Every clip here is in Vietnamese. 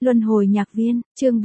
Luân hồi nhạc viên, chương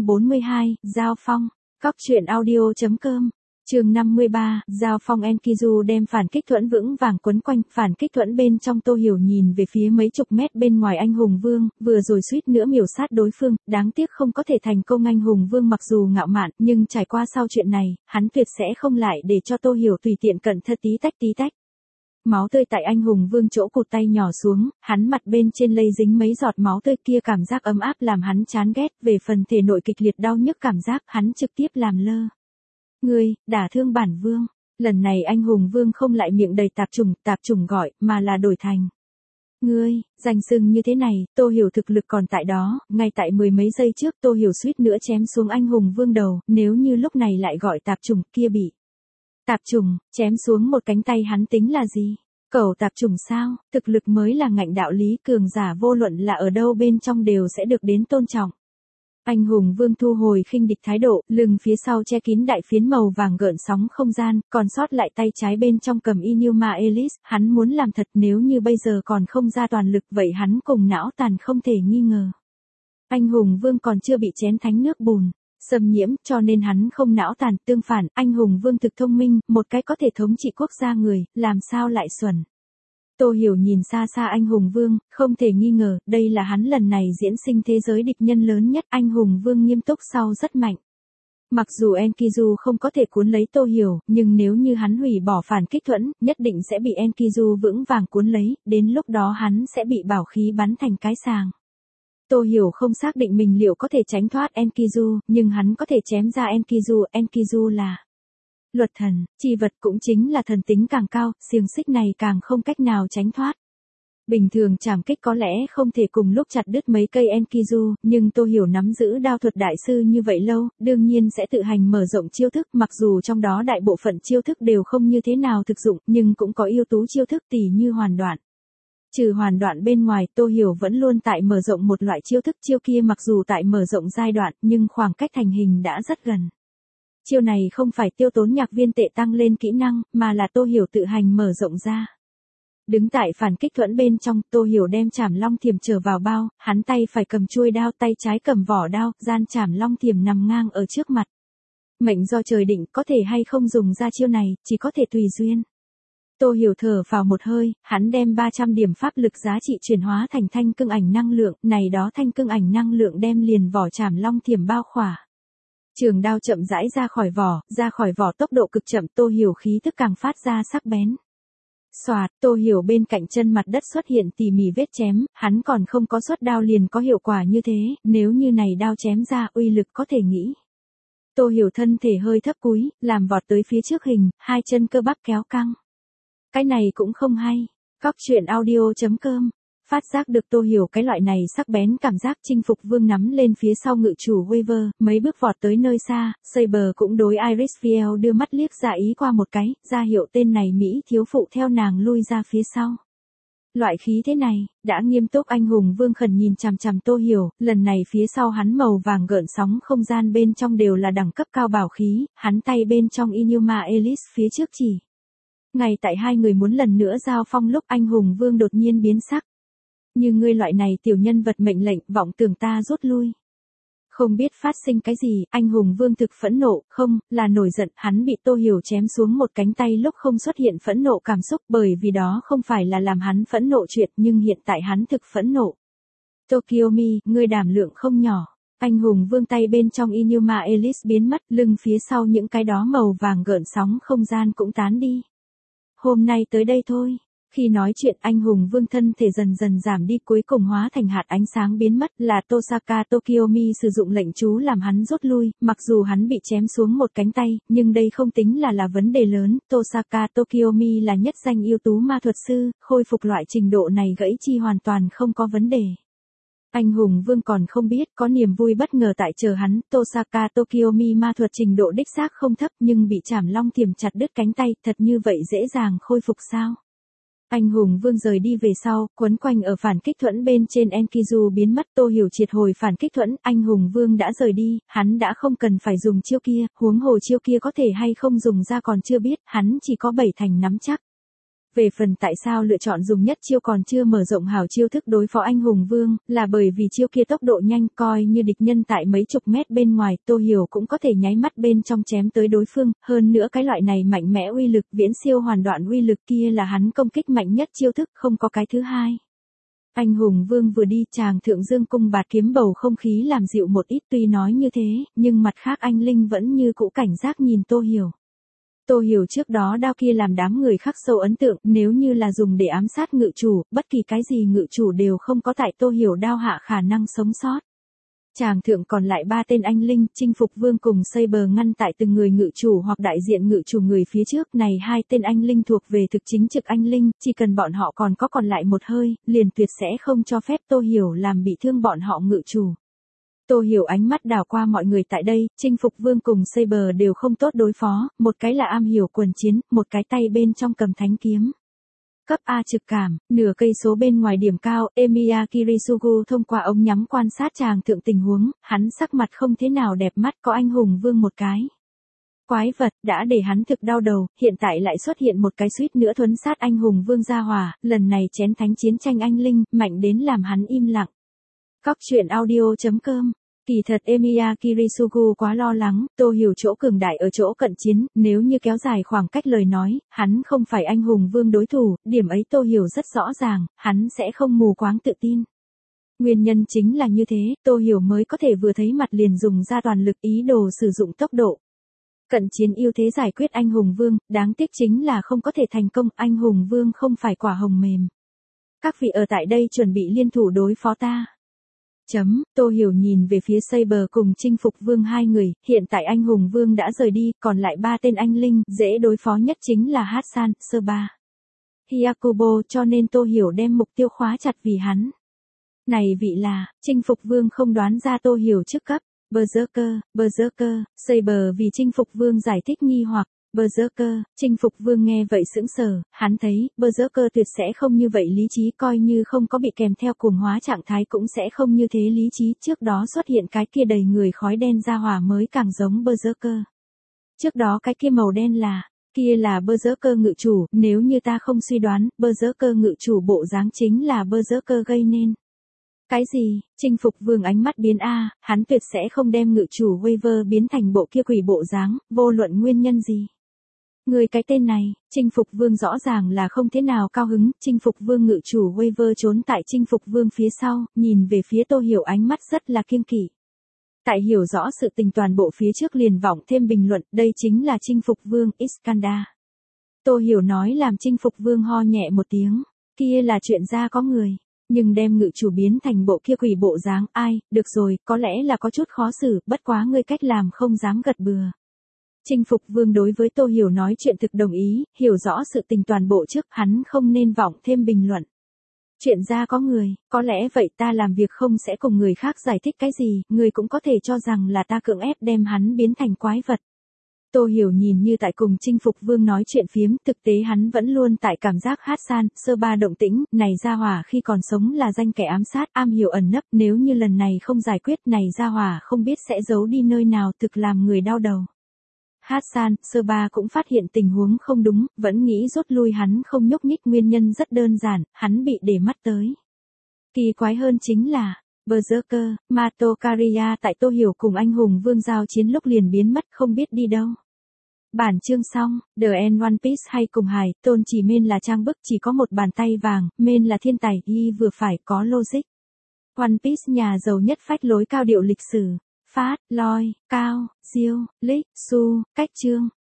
742, Giao Phong, Cóc truyện audio.com, chương 53, Giao Phong Enkidu đem phản kích thuẫn vững vàng quấn quanh, phản kích thuẫn bên trong Tô Hiểu nhìn về phía mấy chục mét bên ngoài anh hùng vương, vừa rồi suýt nữa miểu sát đối phương, đáng tiếc không có thể thành công. Anh hùng vương mặc dù ngạo mạn, nhưng trải qua sau chuyện này, hắn tuyệt sẽ không lại để cho Tô Hiểu tùy tiện cận thân tí tách. Máu tươi tại anh hùng vương chỗ cụt tay nhỏ xuống, hắn mặt bên trên lây dính mấy giọt máu tươi kia, cảm giác ấm áp làm hắn chán ghét. Về phần thể nội kịch liệt đau nhức cảm giác, hắn trực tiếp làm lơ. Ngươi, đả thương bản vương. Lần này anh hùng vương không lại miệng đầy tạp trùng gọi, mà là đổi thành. Ngươi, danh xưng như thế này, Tô Hiểu thực lực còn tại đó, ngay tại mười mấy giây trước Tô Hiểu suýt nữa chém xuống anh hùng vương đầu, nếu như lúc này lại gọi tạp trùng kia bị. Tạp trùng, chém xuống một cánh tay hắn tính là gì? Cẩu tạp trùng sao? Thực lực mới là ngạnh đạo lý, cường giả vô luận là ở đâu bên trong đều sẽ được đến tôn trọng. Anh hùng vương thu hồi khinh địch thái độ, lưng phía sau che kín đại phiến màu vàng gợn sóng không gian, còn sót lại tay trái bên trong cầm Inuma Elise, hắn muốn làm thật, nếu như bây giờ còn không ra toàn lực vậy hắn cùng não tàn không thể nghi ngờ. Anh hùng vương còn chưa bị chén thánh nước bùn xâm nhiễm, cho nên hắn không não tàn, tương phản, anh hùng vương thực thông minh, một cái có thể thống trị quốc gia người, làm sao lại xuẩn. Tô Hiểu nhìn xa xa anh hùng vương, không thể nghi ngờ, đây là hắn lần này diễn sinh thế giới địch nhân lớn nhất. Anh hùng vương nghiêm túc sau rất mạnh. Mặc dù Enkidu không có thể cuốn lấy Tô Hiểu, nhưng nếu như hắn hủy bỏ phản kích thuẫn, nhất định sẽ bị Enkidu vững vàng cuốn lấy, đến lúc đó hắn sẽ bị bảo khí bắn thành cái sàng. Tô Hiểu không xác định mình liệu có thể tránh thoát Enkidu, nhưng hắn có thể chém ra Enkidu. Enkidu là luật thần, chi vật cũng chính là thần tính càng cao, xiềng xích này càng không cách nào tránh thoát. Bình thường trảm kích có lẽ không thể cùng lúc chặt đứt mấy cây Enkidu, nhưng Tô Hiểu nắm giữ đao thuật đại sư như vậy lâu, đương nhiên sẽ tự hành mở rộng chiêu thức, mặc dù trong đó đại bộ phận chiêu thức đều không như thế nào thực dụng, nhưng cũng có ưu tú chiêu thức tỉ như hoàn đoạn. Trừ hoàn đoạn bên ngoài, Tô Hiểu vẫn luôn tại mở rộng một loại chiêu thức, chiêu kia mặc dù tại mở rộng giai đoạn, nhưng khoảng cách thành hình đã rất gần. Chiêu này không phải tiêu tốn nhạc viên tệ tăng lên kỹ năng, mà là Tô Hiểu tự hành mở rộng ra. Đứng tại phản kích thuẫn bên trong, Tô Hiểu đem Trảm Long Thiểm trở vào bao, hắn tay phải cầm chuôi đao, tay trái cầm vỏ đao, gian Trảm Long Thiểm nằm ngang ở trước mặt. Mệnh do trời định, có thể hay không dùng ra chiêu này, chỉ có thể tùy duyên. Tô Hiểu thở vào một hơi, hắn đem 300 điểm pháp lực giá trị chuyển hóa thành thanh cương ảnh năng lượng, này đó thanh cương ảnh năng lượng đem liền vỏ Trảm Long Thiểm bao khỏa. Trường đao chậm rãi ra khỏi vỏ tốc độ cực chậm, Tô Hiểu khí thức càng phát ra sắc bén. Xoạt, Tô Hiểu bên cạnh chân mặt đất xuất hiện tỉ mỉ vết chém, hắn còn không có xuất đao liền có hiệu quả như thế, nếu như này đao chém ra uy lực có thể nghĩ. Tô Hiểu thân thể hơi thấp cúi, làm vọt tới phía trước hình, hai chân cơ bắp kéo căng. Cái này cũng không hay. Cóc truyện audio.com. Phát giác được Tô Hiểu cái loại này sắc bén cảm giác, chinh phục vương nắm lên phía sau ngự chủ Weaver, mấy bước vọt tới nơi xa, Saber cũng đối Iris Viel đưa mắt liếc ra ý qua một cái, ra hiệu tên này Mỹ thiếu phụ theo nàng lui ra phía sau. Loại khí thế này, đã nghiêm túc. Anh hùng vương khẩn nhìn chằm chằm Tô Hiểu, lần này phía sau hắn màu vàng gợn sóng không gian bên trong đều là đẳng cấp cao bảo khí, hắn tay bên trong Inuma Elise phía trước chỉ. Ngay tại hai người muốn lần nữa giao phong lúc anh hùng vương đột nhiên biến sắc. Như ngươi loại này tiểu nhân vật mệnh lệnh, vọng tưởng ta rút lui. Không biết phát sinh cái gì, anh hùng vương thực phẫn nộ, không, là nổi giận, hắn bị Tô Hiểu chém xuống một cánh tay lúc không xuất hiện phẫn nộ cảm xúc, bởi vì đó không phải là làm hắn phẫn nộ chuyện, nhưng hiện tại hắn thực phẫn nộ. Tokyomi, ngươi đảm lượng không nhỏ. Anh hùng vương tay bên trong Inuma Elise biến mất, lưng phía sau những cái đó màu vàng gợn sóng không gian cũng tán đi. Hôm nay tới đây thôi. Khi nói chuyện anh hùng vương thân thể dần dần giảm đi, cuối cùng hóa thành hạt ánh sáng biến mất, là Tosaka Tokyomi sử dụng lệnh chú làm hắn rút lui, mặc dù hắn bị chém xuống một cánh tay, nhưng đây không tính là vấn đề lớn, Tosaka Tokyomi là nhất danh ưu tú ma thuật sư, khôi phục loại trình độ này gãy chi hoàn toàn không có vấn đề. Anh hùng vương còn không biết, có niềm vui bất ngờ tại chờ hắn. Tosaka Tokyomi ma thuật trình độ đích xác không thấp, nhưng bị Trảm Long Thiểm chặt đứt cánh tay, thật như vậy dễ dàng khôi phục sao? Anh hùng vương rời đi về sau, quấn quanh ở phản kích thuẫn bên trên Enkidu biến mất. Tô Hiểu triệt hồi phản kích thuẫn, anh hùng vương đã rời đi, hắn đã không cần phải dùng chiêu kia, huống hồ chiêu kia có thể hay không dùng ra còn chưa biết, hắn chỉ có 7 thành nắm chắc. Về phần tại sao lựa chọn dùng nhất chiêu còn chưa mở rộng hảo chiêu thức đối phó anh hùng vương, là bởi vì chiêu kia tốc độ nhanh, coi như địch nhân tại mấy chục mét bên ngoài, Tô Hiểu cũng có thể nháy mắt bên trong chém tới đối phương, hơn nữa cái loại này mạnh mẽ uy lực, viễn siêu hoàn đoạn uy lực kia là hắn công kích mạnh nhất chiêu thức, không có cái thứ hai. Anh hùng vương vừa đi, chàng thượng dương cung bạt kiếm bầu không khí làm dịu một ít, tuy nói như thế, nhưng mặt khác anh Linh vẫn như cũ cảnh giác nhìn Tô Hiểu. Tô Hiểu trước đó đao kia làm đám người khắc sâu ấn tượng, nếu như là dùng để ám sát ngự chủ, bất kỳ cái gì ngự chủ đều không có tại Tô Hiểu đao hạ khả năng sống sót. Chàng thượng còn lại 3 tên anh Linh, chinh phục vương cùng Saber ngăn tại từng người ngự chủ hoặc đại diện ngự chủ người phía trước, này 2 tên anh Linh thuộc về thực chính trực anh Linh, chỉ cần bọn họ còn lại một hơi, liền tuyệt sẽ không cho phép Tô Hiểu làm bị thương bọn họ ngự chủ. Tô Hiểu ánh mắt đảo qua mọi người tại đây, chinh phục vương cùng Saber đều không tốt đối phó, một cái là am hiểu quần chiến, một cái tay bên trong cầm thánh kiếm. Cấp A trực cảm, nửa cây số bên ngoài điểm cao, Emiya Kirisugu thông qua ống nhắm quan sát chàng thượng tình huống, hắn sắc mặt không thế nào đẹp mắt, có anh hùng vương một cái. Quái vật, đã để hắn thực đau đầu, hiện tại lại xuất hiện một cái suýt nữa thuấn sát anh hùng vương gia hỏa, lần này chén thánh chiến tranh anh Linh, mạnh đến làm hắn im lặng. Cóc truyện audio.com. Kỳ thật Emiya Kirisugu quá lo lắng, Tô Hiểu chỗ cường đại ở chỗ cận chiến, nếu như kéo dài khoảng cách lời nói, hắn không phải anh hùng vương đối thủ, điểm ấy Tô Hiểu rất rõ ràng, hắn sẽ không mù quáng tự tin. Nguyên nhân chính là như thế, Tô Hiểu mới có thể vừa thấy mặt liền dùng ra toàn lực ý đồ sử dụng tốc độ. Cận chiến ưu thế giải quyết anh hùng vương, đáng tiếc chính là không có thể thành công, anh hùng vương không phải quả hồng mềm. Các vị ở tại đây chuẩn bị liên thủ đối phó ta. Tô Hiểu nhìn về phía Saber cùng chinh phục vương 2 người, hiện tại anh hùng vương đã rời đi, còn lại 3 tên anh Linh, dễ đối phó nhất chính là Hassan, Seba, Hyakubo, cho nên Tô Hiểu đem mục tiêu khóa chặt vì hắn. Này vị là, chinh phục vương không đoán ra Tô Hiểu chức cấp, Berserker, Saber vì chinh phục vương giải thích nghi hoặc. Berserker, chinh phục vương nghe vậy sững sờ, hắn thấy, Berserker tuyệt sẽ không như vậy lý trí, coi như không có bị kèm theo cuồng hóa trạng thái cũng sẽ không như thế lý trí, trước đó xuất hiện cái kia đầy người khói đen ra hỏa mới càng giống Berserker. Trước đó cái kia màu đen kia là Berserker ngự chủ, nếu như ta không suy đoán, Berserker ngự chủ bộ dáng chính là Berserker gây nên. Cái gì, chinh phục vương ánh mắt biến hắn tuyệt sẽ không đem ngự chủ Waver biến thành bộ kia quỷ bộ dáng, vô luận nguyên nhân gì. Người cái tên này, chinh phục vương rõ ràng là không thế nào cao hứng, chinh phục vương ngự chủ Waver trốn tại chinh phục vương phía sau, nhìn về phía Tô Hiểu ánh mắt rất là kiêng kỵ. Tại hiểu rõ sự tình toàn bộ phía trước liền vọng thêm bình luận, đây chính là chinh phục vương Iskandar. Tô Hiểu nói làm chinh phục vương ho nhẹ một tiếng, kia là chuyện ra có người. Nhưng đem ngự chủ biến thành bộ kia quỷ bộ dáng, được rồi, có lẽ là có chút khó xử, bất quá ngươi cách làm không dám gật bừa. Chinh phục vương đối với Tô Hiểu nói chuyện thực đồng ý, hiểu rõ sự tình toàn bộ trước, hắn không nên vọng thêm bình luận. Chuyện ra có người, có lẽ vậy ta làm việc không sẽ cùng người khác giải thích cái gì, người cũng có thể cho rằng là ta cưỡng ép đem hắn biến thành quái vật. Tô Hiểu nhìn như tại cùng chinh phục vương nói chuyện phiếm, thực tế hắn vẫn luôn tại cảm giác Hassan, Seba động tĩnh, này gia hỏa khi còn sống là danh kẻ ám sát, am hiểu ẩn nấp, nếu như lần này không giải quyết này gia hỏa không biết sẽ giấu đi nơi nào, thực làm người đau đầu. Hassan, Seba cũng phát hiện tình huống không đúng, vẫn nghĩ rút lui hắn không nhúc nhích, nguyên nhân rất đơn giản, hắn bị để mắt tới. Kỳ quái hơn chính là, Berserker, Matokaria tại Tô Hiểu cùng anh hùng vương giao chiến lúc liền biến mất không biết đi đâu. Bản chương xong, The End One Piece hay cùng hài, tôn chỉ main là trang bức chỉ có một bàn tay vàng, main là thiên tài, y vừa phải có logic. One Piece nhà giàu nhất phách lối cao điệu lịch sử. Phát, loi, cao, diêu, lích, su, cách chương.